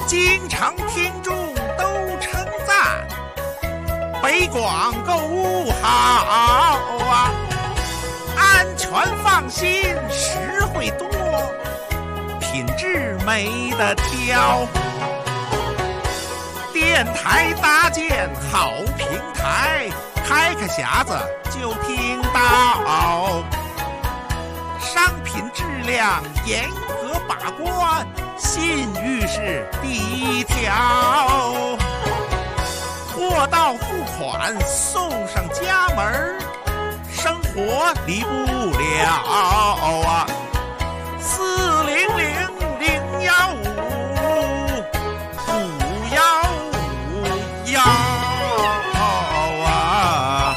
京城听众都称赞，北广购物好啊，安全放心，实惠多，品质没得挑。电台搭建好平台，开个匣子就听到，商品质量严格把关，信誉是第一条。货到付款送上家门，生活离不了啊！400-015-515啊！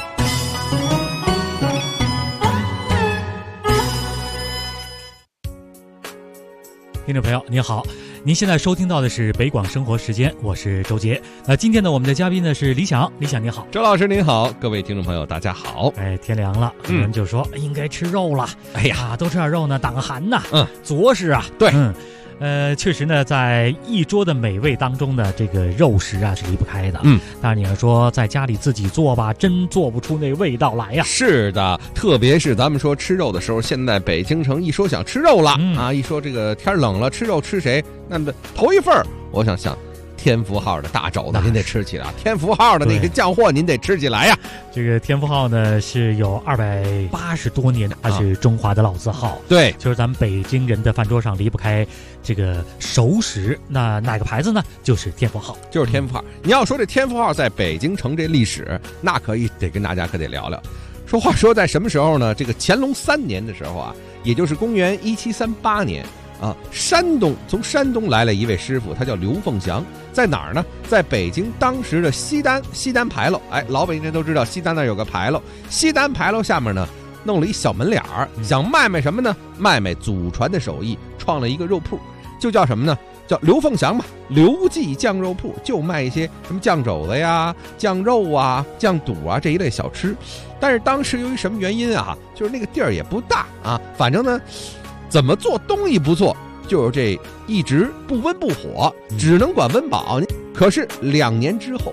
听众朋友您好，您现在收听到的是北广生活时间，我是周杰。那今天呢，我们的嘉宾呢是李想，李想你好。 周老师您好，各位听众朋友大家好。 天凉了，有人就说应该吃肉了。 哎呀， 多吃点肉呢，挡个寒呐。 着实啊。 对。 确实呢，在一桌的美味当中呢，这个肉食啊是离不开的。当然你要说在家里自己做吧，真做不出那味道来呀。 是的，特别是咱们说吃肉的时候，现在北京城一说想吃肉了一说这个天冷了吃肉吃谁？那么头一份我想天福号的大肘子您得吃起来，天福号的那个酱货您得吃起来呀。 这个天福号呢是有280多年，它是中华的老字号。 对， 就是咱们北京人的饭桌上离不开这个熟食。那哪个牌子呢？就是天福号， 就是天福号。你要说这天福号在北京城这历史，那得跟大家得聊聊。话说在什么时候呢？这个乾隆3年的时候啊，也就是公元1738年。从山东来了一位师傅，他叫刘凤祥，在哪儿呢？在北京当时的西单牌楼。老北京人都知道西单那有个牌楼，西单牌楼下面呢弄了一小门脸儿，想卖什么呢？卖祖传的手艺，创了一个肉铺，就叫什么呢？叫刘凤祥嘛，刘记酱肉铺，就卖一些什么酱肘子呀、酱肉啊、酱肚啊这一类小吃。但是当时由于什么原因啊，就是那个地儿也不大啊，反正呢怎么做东西不错，就是这一直不温不火，只能管温饱。可是2年之后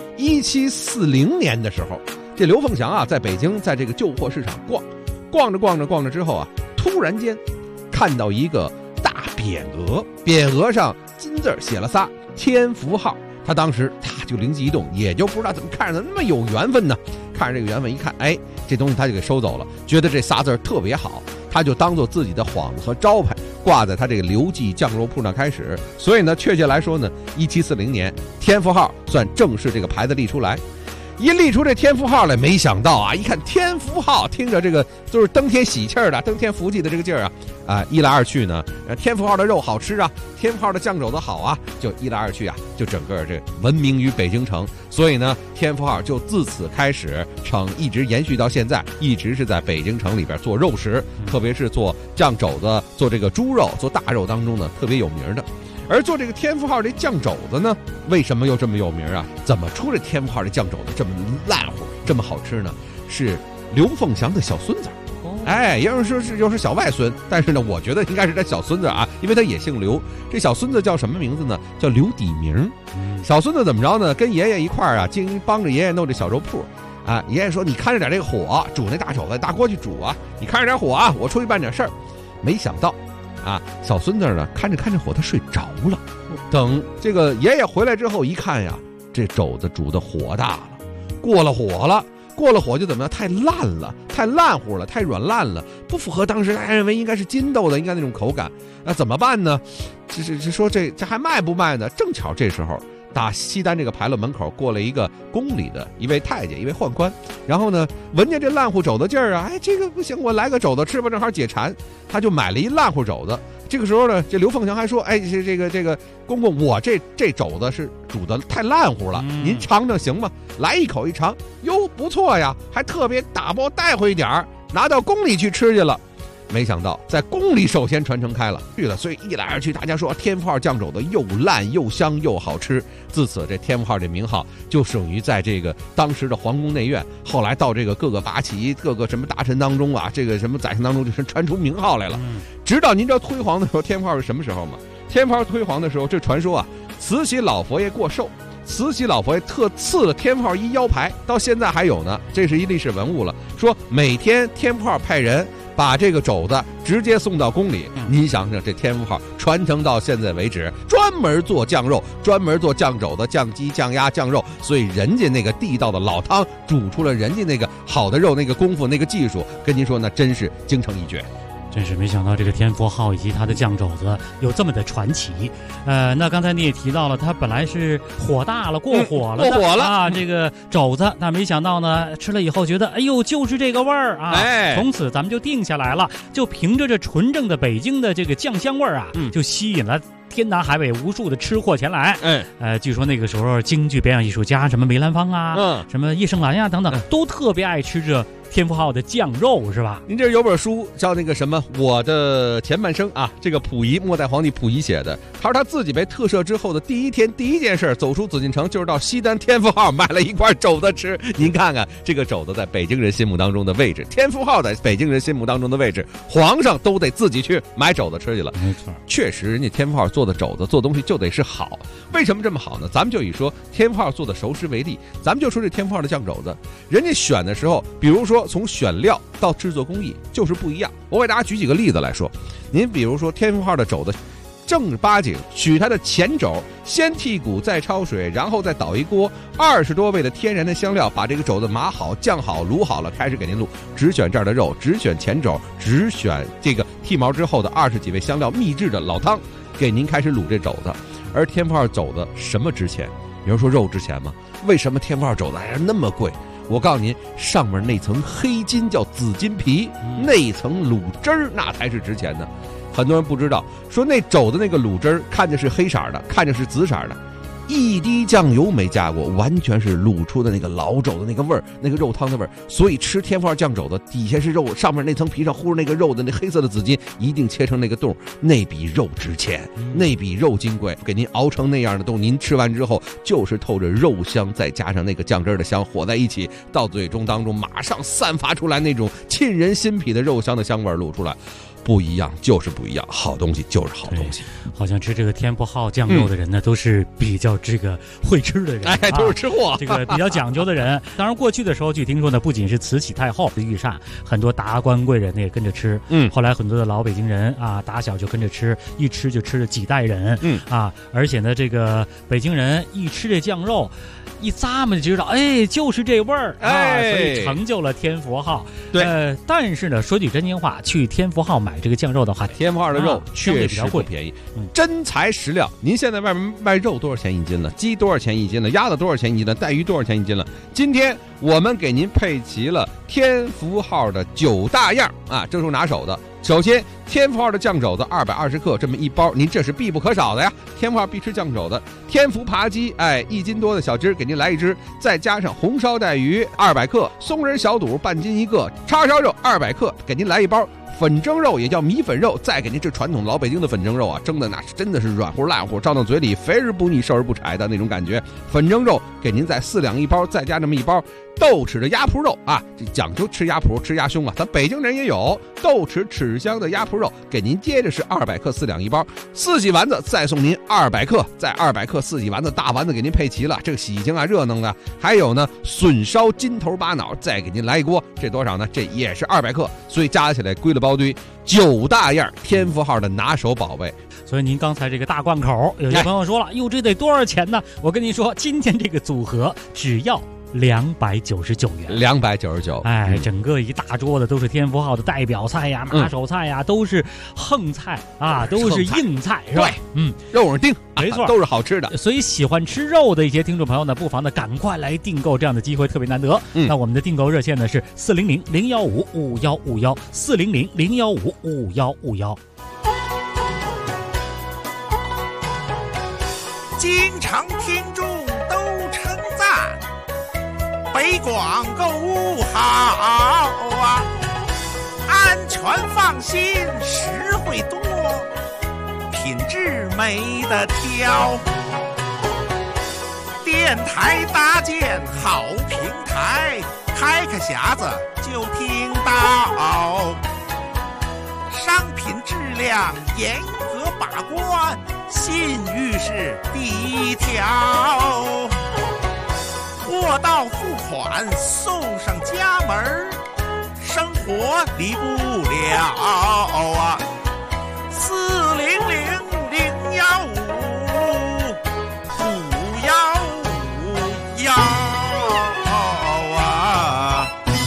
，1740年的时候，这刘凤祥啊，在北京在这个旧货市场逛着之后啊，突然间看到一个大匾额，匾额上金字写了仨天福号。他当时就灵机一动，也就不知道怎么看着那么有缘分呢。看着这个缘分一看，这东西他就给收走了，觉得这仨字特别好，他就当做自己的幌子和招牌挂在他这个刘记酱肉铺那开始。所以呢，确切来说呢，1740年天福号算正式这个牌子立出来。一立出这天福号来，没想到啊，一看天福号，听着这个都是登天喜气儿的、登天福气的这个劲儿啊，一来二去呢，天福号的肉好吃啊，天福号的酱肘子好啊，就一来二去啊，就整个这闻名于北京城。所以呢，天福号就自此开始一直延续到现在，一直是在北京城里边做肉食，特别是做酱肘子、做这个猪肉、做大肉当中呢特别有名的。而做这个天福号这酱肘子呢，为什么又这么有名啊？怎么出这天福号这酱肘子这么烂乎、这么好吃呢？是刘凤祥的小孙子。也有人说是小外孙，但是呢，我觉得应该是他小孙子啊，因为他也姓刘。这小孙子叫什么名字呢？叫刘底明。小孙子怎么着呢？跟爷爷一块儿啊，帮着爷爷弄这小肉铺。爷爷说：“你看着点这个火，煮那大肘子，大锅去煮啊！你看着点火啊，我出去办点事儿。”没想到。小孙子呢，看着火，他睡着了。等这个爷爷回来之后一看呀，这肘子煮的火大了，过了火就怎么样？太烂了，太烂乎了，太软烂了，不符合当时大家认为应该是筋斗的应该那种口感。那怎么办呢？说这还卖不卖呢？正巧这时候打西单这个牌楼门口过了一个宫里的一位太监，一位宦官，然后呢闻见这烂乎肘子劲儿啊，这个不行，我来个肘子吃吧，正好解馋，他就买了一烂乎肘子。这个时候呢，这刘凤祥还说：“这个公公，我这肘子是煮的太烂乎了，您尝尝行吗？”来一口一尝，哟，不错呀，还特别打包带回一点儿，拿到宫里去吃去了。没想到在宫里首先传承开了，所以一来二去，大家说天福号酱肘子又烂又香又好吃。自此，这天福号这名号就属于在这个当时的皇宫内院，后来到这个各个八旗、各个什么大臣当中啊，这个什么宰相当中，就是传出名号来了。直到您知道辉煌的时候，天福号是什么时候吗？天福号辉煌的时候，这传说啊， 慈禧老佛爷过寿，慈禧老佛爷特赐了天福号一腰牌，到现在还有呢，这是一历史文物了。说每天天福号派人把这个肘子直接送到宫里，你想想这天福号传承到现在为止，专门做酱肉，专门做酱肘子、酱鸡、酱鸭、酱肉，所以人家那个地道的老汤煮出了人家那个好的肉，那个功夫、那个技术，跟您说那真是京城一绝。 真是没想到这个天福号以及它的酱肘子有这么的传奇。那刚才你也提到了，它本来是火大了，过火了， 过火了啊，这个肘子，但没想到呢，吃了以后觉得，哎呦，就是这个味儿啊，从此咱们就定下来了，就凭着这纯正的北京的这个酱香味儿啊，就吸引了天南海北无数的吃货前来。据说那个时候京剧表演艺术家什么梅兰芳啊，什么叶盛兰呀等等，都特别爱吃这天福号的酱肉，是吧？ 您这有本书叫那个什么《我的前半生》啊，这个溥仪，末代皇帝溥仪写的。他说他自己被特赦之后的第一天，第一件事走出紫禁城，就是到西单天福号买了一块肘子吃。您看看这个肘子在北京人心目当中的位置，天福号在北京人心目当中的位置，皇上都得自己去买肘子吃去了。 没错， 确实人家天福号做的肘子做东西就得是好。为什么这么好呢？咱们就以说天福号做的熟食为例，咱们就说这天福号的酱肘子，人家选的时候，比如说从选料到制作工艺就是不一样。我给大家举几个例子来说，您比如说天福号的肘子，正儿八经取它的前肘，先剔骨再焯水，然后再倒一锅20多味的天然的香料，把这个肘子码好、酱好、卤好了，开始给您卤。只选这儿的肉，只选前肘，只选这个剃毛之后的20几味香料秘制的老汤，给您开始卤这肘子。而天福号肘子什么值钱？有人说肉值钱吗？为什么天福号肘子还是那么贵？我告诉您，上面那层黑筋叫紫金皮，那层卤汁儿那才是值钱的。很多人不知道，说那肘子那个卤汁儿看着是黑色的，看着是紫色的，一滴酱油没加过，完全是卤出的那个老肘的那个味儿，那个肉汤的味儿。所以吃天福号酱肘子，底下是肉，上面那层皮上糊着那个肉的那黑色的紫金，一定切成那个洞，那比肉值钱，那比肉金贵。给您熬成那样的洞，您吃完之后就是透着肉香，再加上那个酱汁的香，和在一起，到嘴中当中马上散发出来那种沁人心脾的肉香的香味卤出来。不一样就是不一样，好东西就是好东西。 好像吃这个天福号酱肉的人呢，都是比较这个会吃的人， 都是吃货， 这个比较讲究的人。当然，过去的时候，据听说呢，不仅是慈禧太后的御膳，很多达官贵人呢也跟着吃。后来很多的老北京人啊，打小就跟着吃，一吃就吃了几代人。而且呢，这个北京人一吃这酱肉，一咂摸就知道，哎，就是这味儿啊，所以成就了天福号。 对， 但是呢，说句真心话，去天福号买这个酱肉的话， 天福号的肉确实不便宜。真材实料，您现在外面卖肉多少钱一斤了？鸡多少钱一斤了？鸭子多少钱一斤了？带鱼多少钱一斤了？今天我们给您配齐了天福号的9大样啊，这是拿手的。首先，天福号的酱肘子220克，这么一包，您这是必不可少的呀。天福号必吃酱肘子，天福扒鸡，1斤多的小鸡给您来一只，再加上红烧带鱼200克，松仁小肚半斤一个，叉烧肉200克，给您来一包。粉蒸肉也叫米粉肉，再给您这传统老北京的粉蒸肉啊，蒸的那是真的是软乎烂乎，照到嘴里肥而不腻，瘦而不柴的那种感觉。粉蒸肉给您再4两一包，再加这么一包豆豉的鸭脯肉啊，这讲究吃鸭脯吃鸭胸啊，咱北京人也有豆豉豉香的鸭脯肉，给您接着是200克4两一包。四喜丸子再送您200克，再200克四喜丸子大丸子给您配齐了，这个喜庆啊热闹的。还有呢笋烧金头巴脑，再给您来一锅，这多少呢？这也是200克，所以加起来归了包堆9大样天福号的拿手宝贝。 所以您刚才这个大贯口，有些朋友说了，哟，这得多少钱呢？我跟您说，今天这个组合只要299元 ，299。 整个一大桌子都是天福号的代表菜呀、拿手菜呀，都是横菜啊，都是硬菜，是吧？ 肉上丁， 没错， 都是好吃的。 所以喜欢吃肉的一些听众朋友呢，不妨呢赶快来订购，这样的机会特别难得。那我们的订购热线呢是400-015-5151，400-015-5151。 京城听众都称赞，北广购物好啊，安全放心，实惠多，品质没得挑。电台搭建好平台，开个匣子就听到。 商品质量严格把关，信誉是第一条。货到付款送上家门，生活离不了啊。400-015-5155151啊。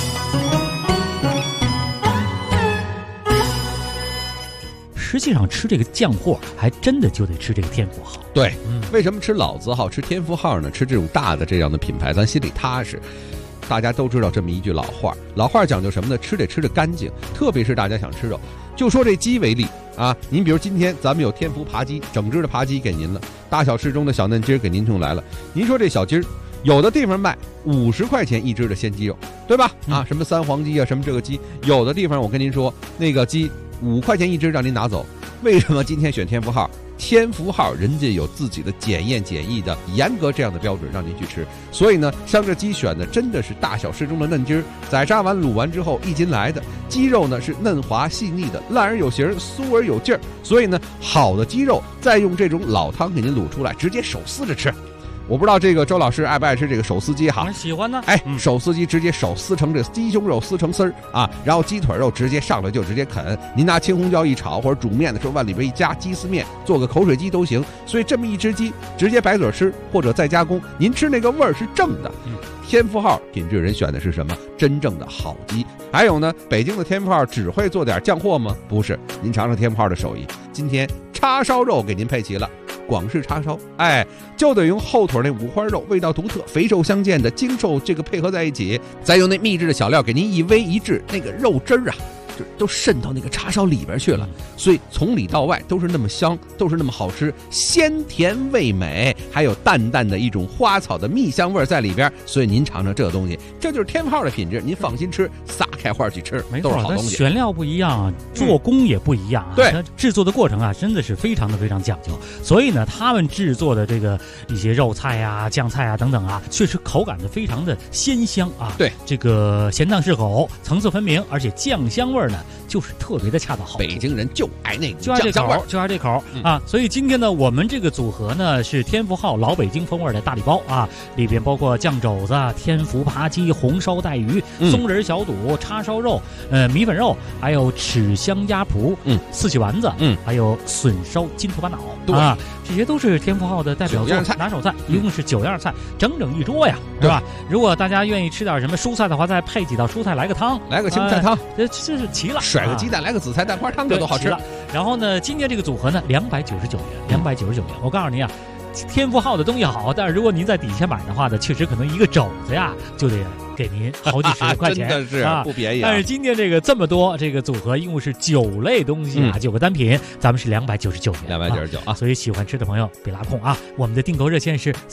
实际上吃这个酱货还真的就得吃这个天福号。 对，为什么吃老字号吃天福号呢？吃这种大的这样的品牌咱心里踏实。大家都知道这么一句老话讲究什么呢？吃得吃得干净，特别是大家想吃肉，就说这鸡为例啊，您比如今天咱们有天福扒鸡，整只的扒鸡给您了，大小适中的小嫩鸡给您送来了。您说这小鸡有的地方卖50块钱一只的鲜鸡肉，对吧？啊，什么三黄鸡啊，什么这个鸡，有的地方我跟您说那个鸡5块钱一只让您拿走。为什么今天选天福号？天福号人家有自己的检验检疫的严格这样的标准让您去吃，所以呢像这鸡选的真的是大小适中的嫩鸡儿，宰杀完卤完之后一斤来的鸡肉呢是嫩滑细腻的，烂而有形，酥而有劲儿，所以呢好的鸡肉再用这种老汤给您卤出来，直接手撕着吃。我不知道这个周老师爱不爱吃这个手撕鸡哈？ 喜欢呢。 手撕鸡直接手撕成这鸡胸肉撕成丝儿啊，然后鸡腿肉直接上来就直接啃。您拿青红椒一炒，或者煮面的时候往里边一加鸡丝面，做个口水鸡都行。所以这么一只鸡直接白嘴吃，或者再加工，您吃那个味儿是正的。天福号品质人选的是什么？真正的好鸡。还有呢，北京的天福号只会做点酱货吗？不是，您尝尝天福号的手艺。今天叉烧肉给您配齐了。广式叉烧，就得用后腿那五花肉，味道独特，肥瘦相间的精瘦这个配合在一起，再用那秘制的小料给您一煨一制，那个肉汁儿啊，就都渗到那个叉烧里边去了，所以从里到外都是那么香，都是那么好吃，鲜甜味美，还有淡淡的一种花草的蜜香味在里边。所以您尝尝这个东西，这就是天福号的品质，您放心吃，撒开花去吃，都是好东西。 选料不一样，做工也不一样啊。 对， 制作的过程啊，真的是非常讲究。所以呢，他们制作的这个一些肉菜啊、酱菜啊等等啊，确实口感的非常的鲜香啊。 对， 这个咸淡适口，层次分明，而且酱香味呢，就是特别的恰到好处。 北京人就爱那个酱香味，就爱这口啊。所以今天呢，我们这个组合呢是天福号老北京风味的大礼包啊，里边包括酱肘子、天福扒鸡、红烧带鱼、松仁小肚、叉烧肉、米粉肉，还有豉香鸭脯、四喜丸子，还有笋烧金头巴脑啊，这些都是天福号的代表作拿手菜，一共是9样菜，整整一桌呀，是吧？如果大家愿意吃点什么蔬菜的话，再配几道蔬菜，来个汤， 来个青菜汤， 这是齐了。 甩个鸡蛋，来个紫菜蛋花汤，这都好吃了。 然后呢，今天这个组合呢，299元，299元。我告诉您啊，天福号的东西好，但是如果您在底下买的话呢，确实可能一个肘子呀就得给您好几十块钱， 真的是不便宜。 但是今天这个这么多这个组合，一共是9类东西啊，9个单品，咱们是299元 ，299啊。 所以喜欢吃的朋友别拉空啊！我们的订购热线是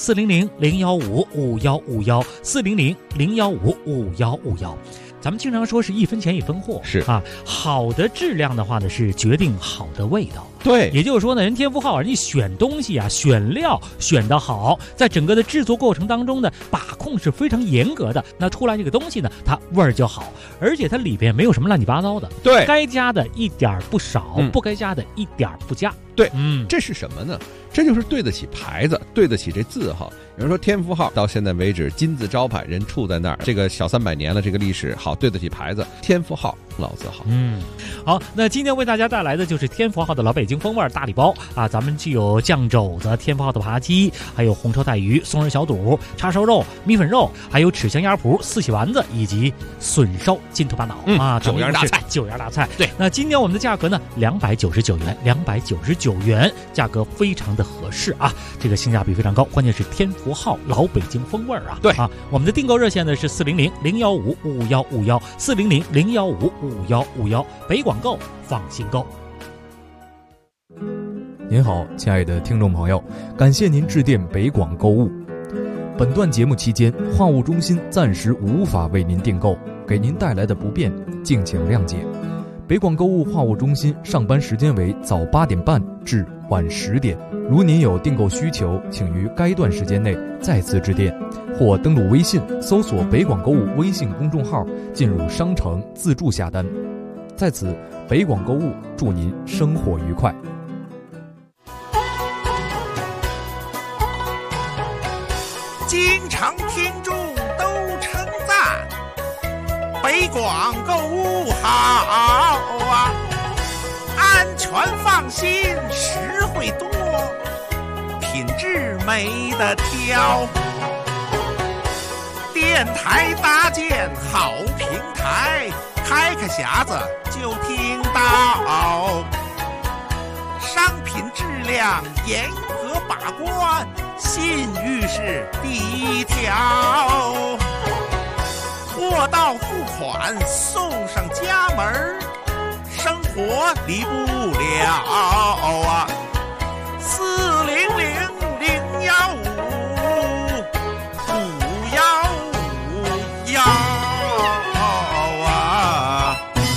400-015-5151，400-015-5151。咱们经常说是1分钱1分货， 是啊，好的质量的话呢，是决定好的味道。 对， 也就是说呢，人天福号人家选东西啊，选料选得好，在整个的制作过程当中呢，把控是非常严格的。那出来这个东西呢，它味儿就好，而且它里边没有什么乱七八糟的。 对， 该加的一点不少，不该加的一点不加。 对，这是什么呢？这就是对得起牌子，对得起这字号。有人说天福号到现在为止金字招牌人处在那儿，这个小300年了，这个历史好，对得起牌子。天福号老字号。 好，那今天为大家带来的就是天福号的老北京风味大礼包啊，咱们既有酱肘子、天福号的扒鸡，还有红烧带鱼、松仁小肚、叉烧肉、米粉肉，还有豉香鸭脯、四喜丸子以及笋烧金头巴脑啊 ，9样大菜 ，9样大菜。 对， 那今天我们的价格呢，299元，299元，价格非常的合适啊，这个性价比非常高，关键是天福号老北京风味啊。 对啊，我们的订购热线呢是400-015-5151，400-015-5151，北广购放心购。 您好，亲爱的听众朋友，感谢您致电北广购物。本段节目期间，话务中心暂时无法为您订购，给您带来的不便，敬请谅解。北广购物话务中心上班时间为早8点半至晚10点，如您有订购需求，请于该段时间内再次致电，或登录微信搜索北广购物微信公众号，进入商城自助下单。在此北广购物祝您生活愉快。 经常听众都称赞北广购物好啊，安全放心，实惠多，品质没得挑。电台搭建好平台，开个匣子就听到，商品质量严格把关，信誉是第一条，货到付款送上家门，生活离不了啊！400-015-515啊！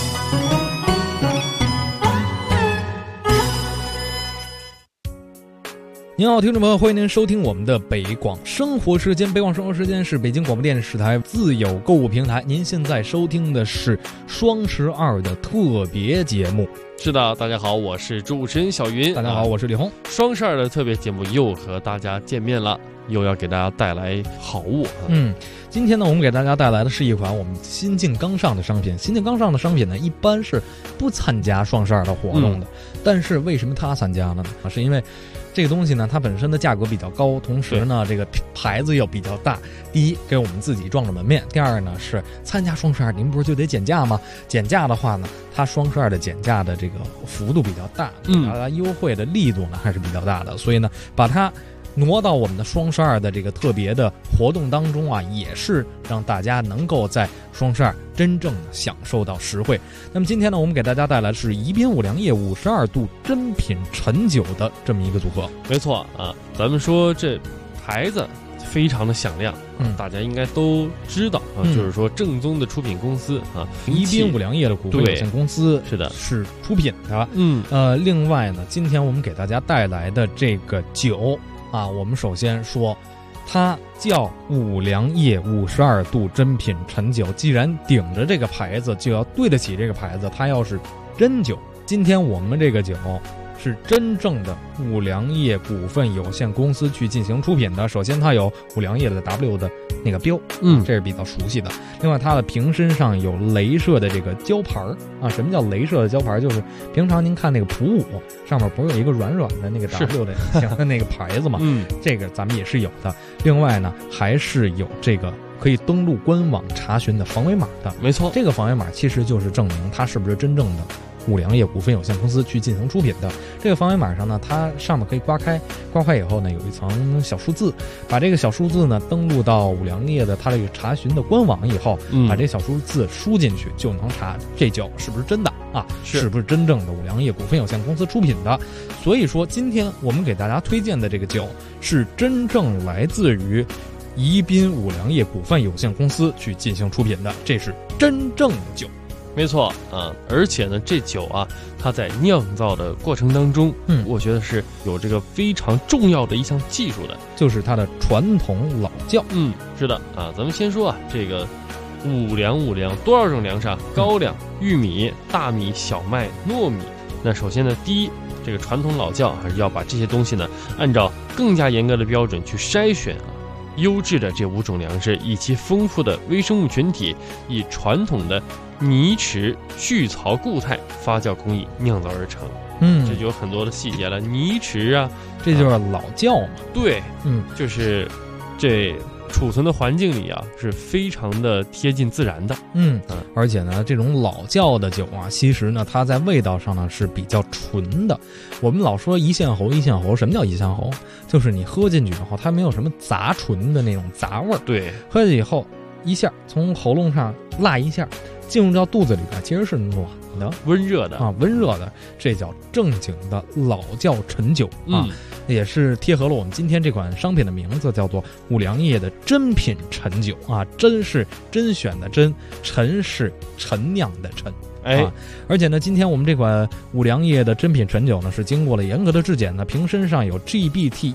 您好，听众朋友，欢迎您收听我们的北广生活时间。北广生活时间是北京广播电视台自有购物平台。您现在收听的是双12的特别节目。 是的，大家好，我是主持人小云。 大家好，我是李红。 双12的特别节目又和大家见面了，又要给大家带来好物。 今天呢，我们给大家带来的是一款我们新晋刚上的商品。新晋刚上的商品呢，一般是不参加双12的活动的。但是为什么它参加了呢？是因为这个东西呢，它本身的价格比较高，同时呢，这个牌子又比较大。第一，给我们自己撞了门面；第二呢，是参加双12，您不是就得减价吗？减价的话呢，它双12的减价的这个幅度比较大，它优惠的力度呢还是比较大的，所以呢，把它挪到我们的双12的这个特别的活动当中啊，也是让大家能够在双12真正的享受到实惠。那么今天呢，我们给大家带来的是宜宾五粮液52度真品陈酒的这么一个组合。 没错啊，咱们说这牌子非常的响亮，大家应该都知道啊，就是说正宗的出品公司啊， 宜宾五粮液的股份有限公司是的， 是出品的。另外呢，今天我们给大家带来的这个酒啊，我们首先说，它叫五粮液52度真品陈酒。既然顶着这个牌子，就要对得起这个牌子，它要是真酒。今天我们这个酒是真正的五粮液股份有限公司去进行出品的。首先它有五粮液的 W 的那个标，这是比较熟悉的。另外它的瓶身上有镭射的这个胶牌啊。什么叫镭射的胶牌？就是平常您看那个普五上面不是有一个软软的那个 W 的像的那个牌子吗？这个咱们也是有的。另外呢，还是有这个可以登录官网查询的防伪码的。 没错， 这个防伪码其实就是证明它是不是真正的五粮液股份有限公司去进行出品的。这个防伪码上呢，它上面可以刮开以后呢，有一层小数字，把这个小数字呢登录到五粮液的它这个查询的官网以后，把这小数字输进去，就能查这酒是不是真的啊，是不是真正的五粮液股份有限公司出品的。所以说今天我们给大家推荐的这个酒是真正来自于宜宾五粮液股份有限公司去进行出品的，这是真正的酒。 没错啊，而且呢，这酒啊，它在酿造的过程当中，我觉得是有这个非常重要的一项技术的， 就是它的传统老窖。 是的啊，咱们先说啊，这个五粮多少种粮食啊？高粱、玉米、大米、小麦、糯米。那首先呢，第一，这个传统老窖还是要把这些东西呢，按照更加严格的标准去筛选啊。优质的这5种粮食以其丰富的微生物群体，以传统的泥池聚槽固态发酵工艺酿造而成。这就有很多的细节了。泥池啊， 这就是老窖嘛。 对，就是这储存的环境里啊，是非常的贴近自然的。 而且呢，这种老窖的酒啊，其实呢，它在味道上呢是比较纯的。我们老说一线喉，什么叫一线喉？就是你喝进去以后，它没有什么杂醇的那种杂味儿。 对， 喝进去以后，一下从喉咙上辣一下，进入到肚子里边，其实是暖的、 温热的啊，温热的，这叫正经的老窖陈酒啊。也是贴合了我们今天这款商品的名字，叫做五粮液的真品陈酒啊。真是甄选的甄，陈是陈酿的陈。而且呢，今天我们这款五粮液的真品陈酒呢，是经过了严格的质检的，瓶身上有 GBT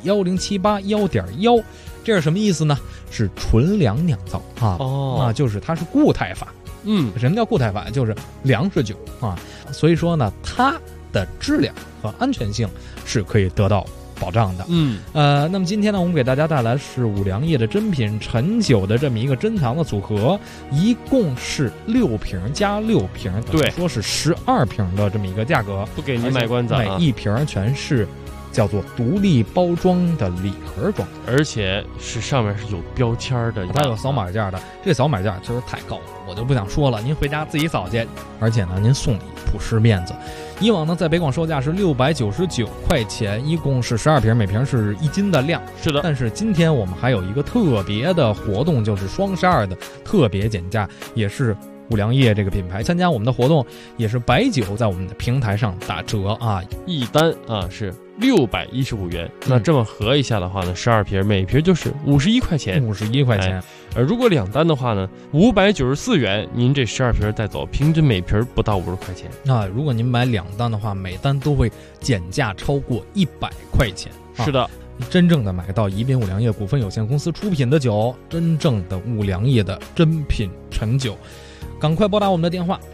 1078-1.1，这是什么意思呢？是纯粮酿造啊。就是它是固态法。 什么叫固态法？就是粮食酒啊。所以说呢，它的质量和安全性是可以得到保障的。那么今天呢，我们给大家带来是五粮液的珍品陈酒的这么一个珍藏的组合，一共是6瓶加6瓶， 对， 说是12瓶的这么一个价格， 不给你卖关子啊， 每一瓶全是叫做独立包装的礼盒装， 而且是上面是有标签的， 它有扫码件的。这扫码件确实太高了，我就不想说了，您回家自己扫去。而且呢，您送礼朴实面子。以往呢，在北广售价是699块钱，一共是12瓶，每瓶是1斤的量。 是的， 但是今天我们还有一个特别的活动，就是双12的特别减价，也是五粮液这个品牌参加我们的活动，也是白酒在我们的平台上打折啊， 一单啊是615元。那这么合一下的话呢，12瓶每瓶就是51块钱 ，51块钱。 如果2单的话呢，594元，您这12瓶带走，平均每瓶不到50块钱啊。如果您买2单的话，每单都会减价超过100块钱。 是的。 真正的买到宜宾五粮液股份有限公司出品的酒，真正的五粮液的珍品陈酒。赶快拨打我们的电话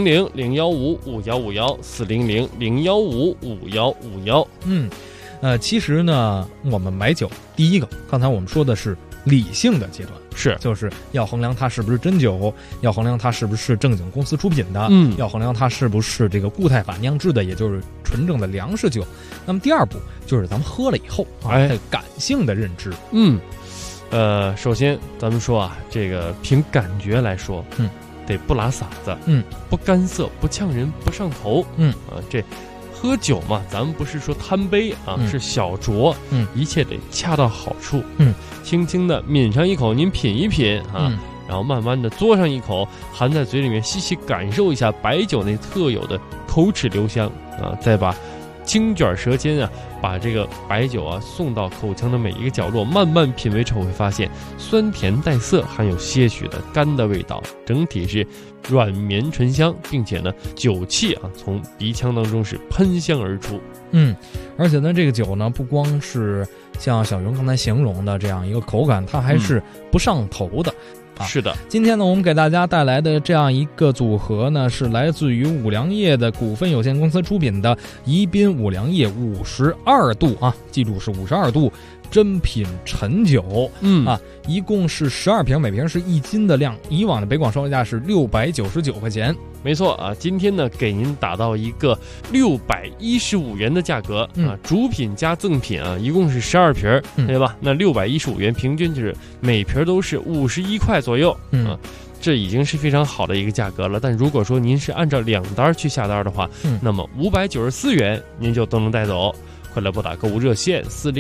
400-015-5151，400-015-5151。 其实呢，我们买酒，第一个，刚才我们说的是理性的阶段，就是要衡量它是不是真酒，要衡量它是不是正经公司出品的，要衡量它是不是这个固态法酿制的，也就是纯正的粮食酒。那么第二步就是咱们喝了以后感性的认知。 首先咱们说啊，这个凭感觉来说，得不拉嗓子，不干涩，不呛人，不上头，这喝酒嘛，咱们不是说贪杯啊，是小酌，一切得恰到好处，轻轻的抿上一口，您品一品啊，然后慢慢的嘬上一口，含在嘴里面，细细感受一下白酒那特有的口齿留香啊，再把轻卷舌尖啊，把这个白酒啊送到口腔的每一个角落，慢慢品味之后会发现酸甜带涩，含有些许的甘的味道，整体是软绵醇香，并且呢酒气啊从鼻腔当中是喷香而出。 而且呢这个酒呢不光是像小云刚才形容的这样一个口感，它还是不上头的。 是的， 今天呢我们给大家带来的这样一个组合呢，是来自于五粮液的股份有限公司出品的宜宾五粮液52度啊，记住是52度珍品陈酒，一共是12瓶，每瓶是1斤的量。以往的北广售价是699块钱。 没错啊，今天呢给您打到一个615元的价格啊，主品加赠品啊，一共是12瓶，对吧？那615元，平均就是每瓶都是51块左右啊。这已经是非常好的一个价格了。但如果说您是按照2单去下单的话，那么594元您就都能带走。快来拨打购物热线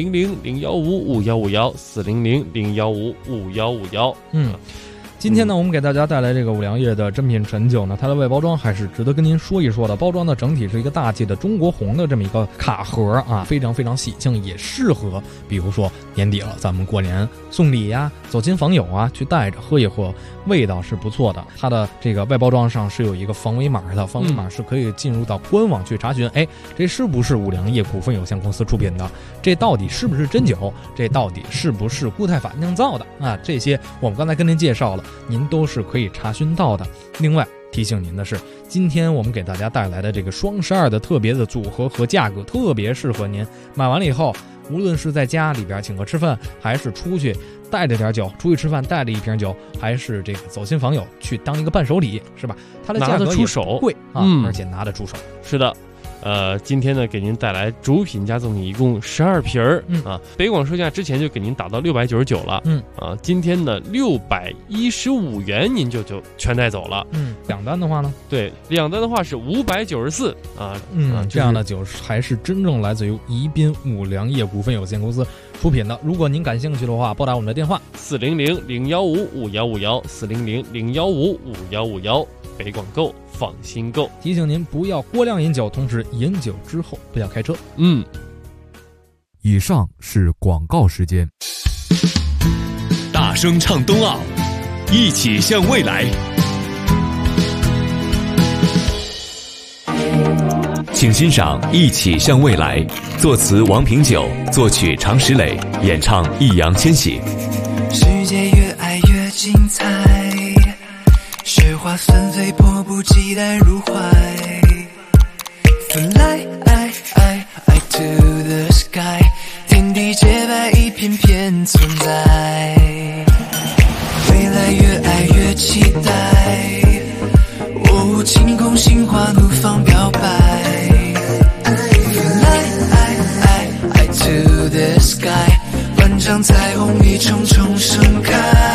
400-015-5151，400-015-5151。 今天呢我们给大家带来这个五粮液的珍品陈酒呢，它的外包装还是值得跟您说一说的。包装呢整体是一个大气的中国红的这么一个卡盒啊，非常非常喜庆，也适合比如说年底了咱们过年送礼呀，走亲访友啊，去带着喝一喝，味道是不错的。它的这个外包装上是有一个防伪码的，防伪码是可以进入到官网去查询，这是不是五粮液股份有限公司出品的，这到底是不是真酒，这到底是不是固态法酿造的啊，这些我们刚才跟您介绍了，您都是可以查询到的。另外提醒您的是，今天我们给大家带来的这个双12的特别的组合和价格特别适合您，买完了以后无论是在家里边请客吃饭，还是出去带着点酒，出去吃饭带着一瓶酒，还是这个走亲访友去当一个伴手礼，是吧？它的价格也不贵啊，而且拿得出手。 是的。今天呢给您带来主品加赠品一共12瓶啊，北广售价之前就给您打到699了，今天呢615元您就全带走了。 2单的话呢？ 对，2单的话是594啊， 这样的酒还是真正来自于宜宾五粮液股份有限公司出品的。如果您感兴趣的话，拨打我们的电话 400-015-5151，400-015-5151，北广购放心购。 提醒您不要过量饮酒，同时饮酒之后不要开车。 以上是广告时间。 大声唱冬奥，一起向未来。请欣赏《一起向未来》，作词王平久，作曲常石磊，演唱易烊千玺。 世界越爱越精彩，实话纷飞，迫不及待入怀。Fly to the sky， 天地洁白，一片片存在。未来越爱越期待，哦，晴空心花怒放表白。Fly to the sky， 万丈彩虹一重重盛开。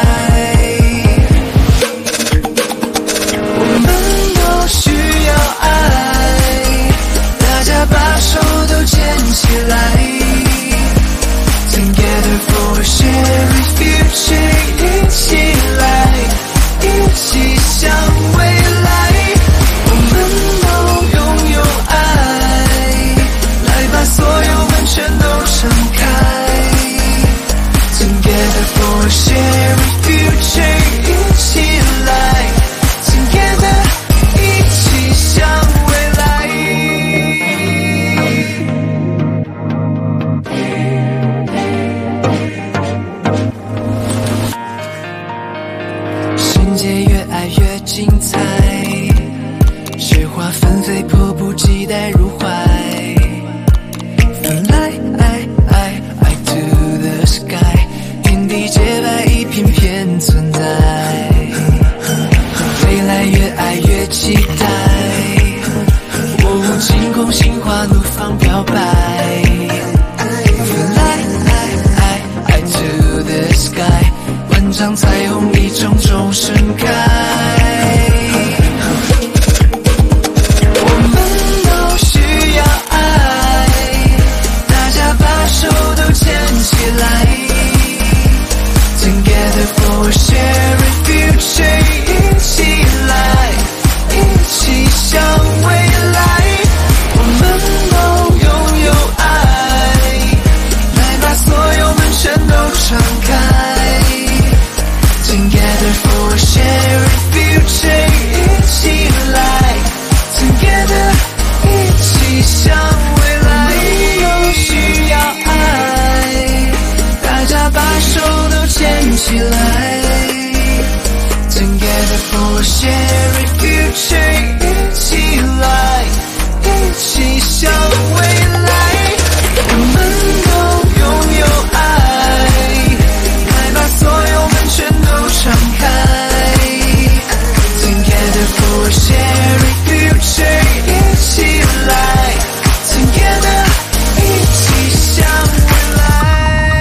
我们都需要爱，大家把手都牵起来。Together for a shared future， 一起来，一起向未来。我们都拥有爱，来把所有门全都敞开。Together for a shared future， 一起来 Together， 一起向未来。世界越爱越精彩，雪花纷飞，迫不及待入怀。Fly to the sky， 天地洁白，一片片存在。未来越爱越期待，哦，晴空心花怒放表白。Fly to the sky， 万丈彩虹一重重盛开。我们都需要爱，大家把手都牵起来。Together for a shared future， 一起来，一起向未来。我们都拥有爱，来把所有门全都敞开。Together for a shared future， 一起来 Together， 一起向未来。都需要爱，大家把手都牵起来。Together for a shared future， 一起来，一起向未来。我们都拥有爱，来把所有门全都敞开。Together for a shared future， 一起来 Together， 一起向未来。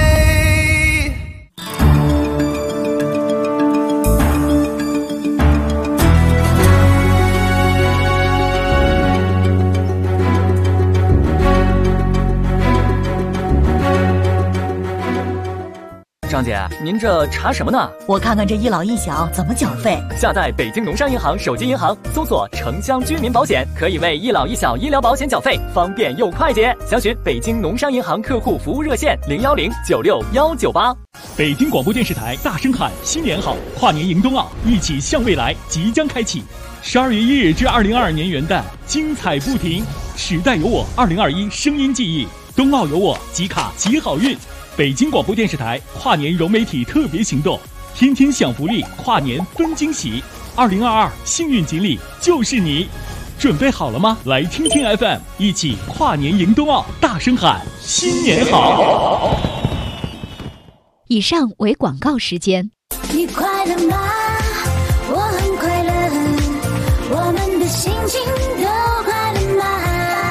张姐，您这查什么呢？ 我看看这一老一小怎么缴费。 下载北京农商银行手机银行，搜索城乡居民保险，可以为一老一小医疗保险缴费，方便又快捷。详询北京农商银行客户服务热线010961198。 北京广播电视台大声喊新年好，跨年迎冬奥，一起向未来即将开启。12月1日至2022年元旦，精彩不停。时代有我2021声音记忆，冬奥有我，集卡集好运。北京广播电视台跨年融媒体特别行动，天天享福利，跨年分惊喜。2022幸运锦鲤就是你，准备好了吗？来听听 FM， 一起跨年迎冬奥，大声喊新年好。 以上为广告时间。 你快乐吗？我很快乐，我们的心情都快乐吗？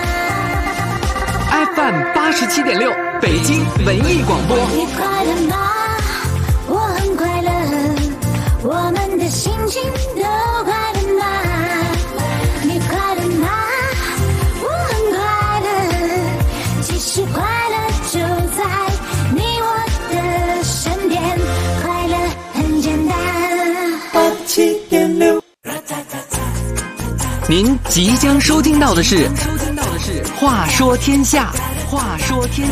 FM87.6北京文艺广播。 你快乐吗？我很快乐，我们的心情都快乐吗？你快乐吗？我很快乐，其实快乐就在你我的身边，快乐很简单。87.6。 您即将收听到的是《话说天下》，话说天。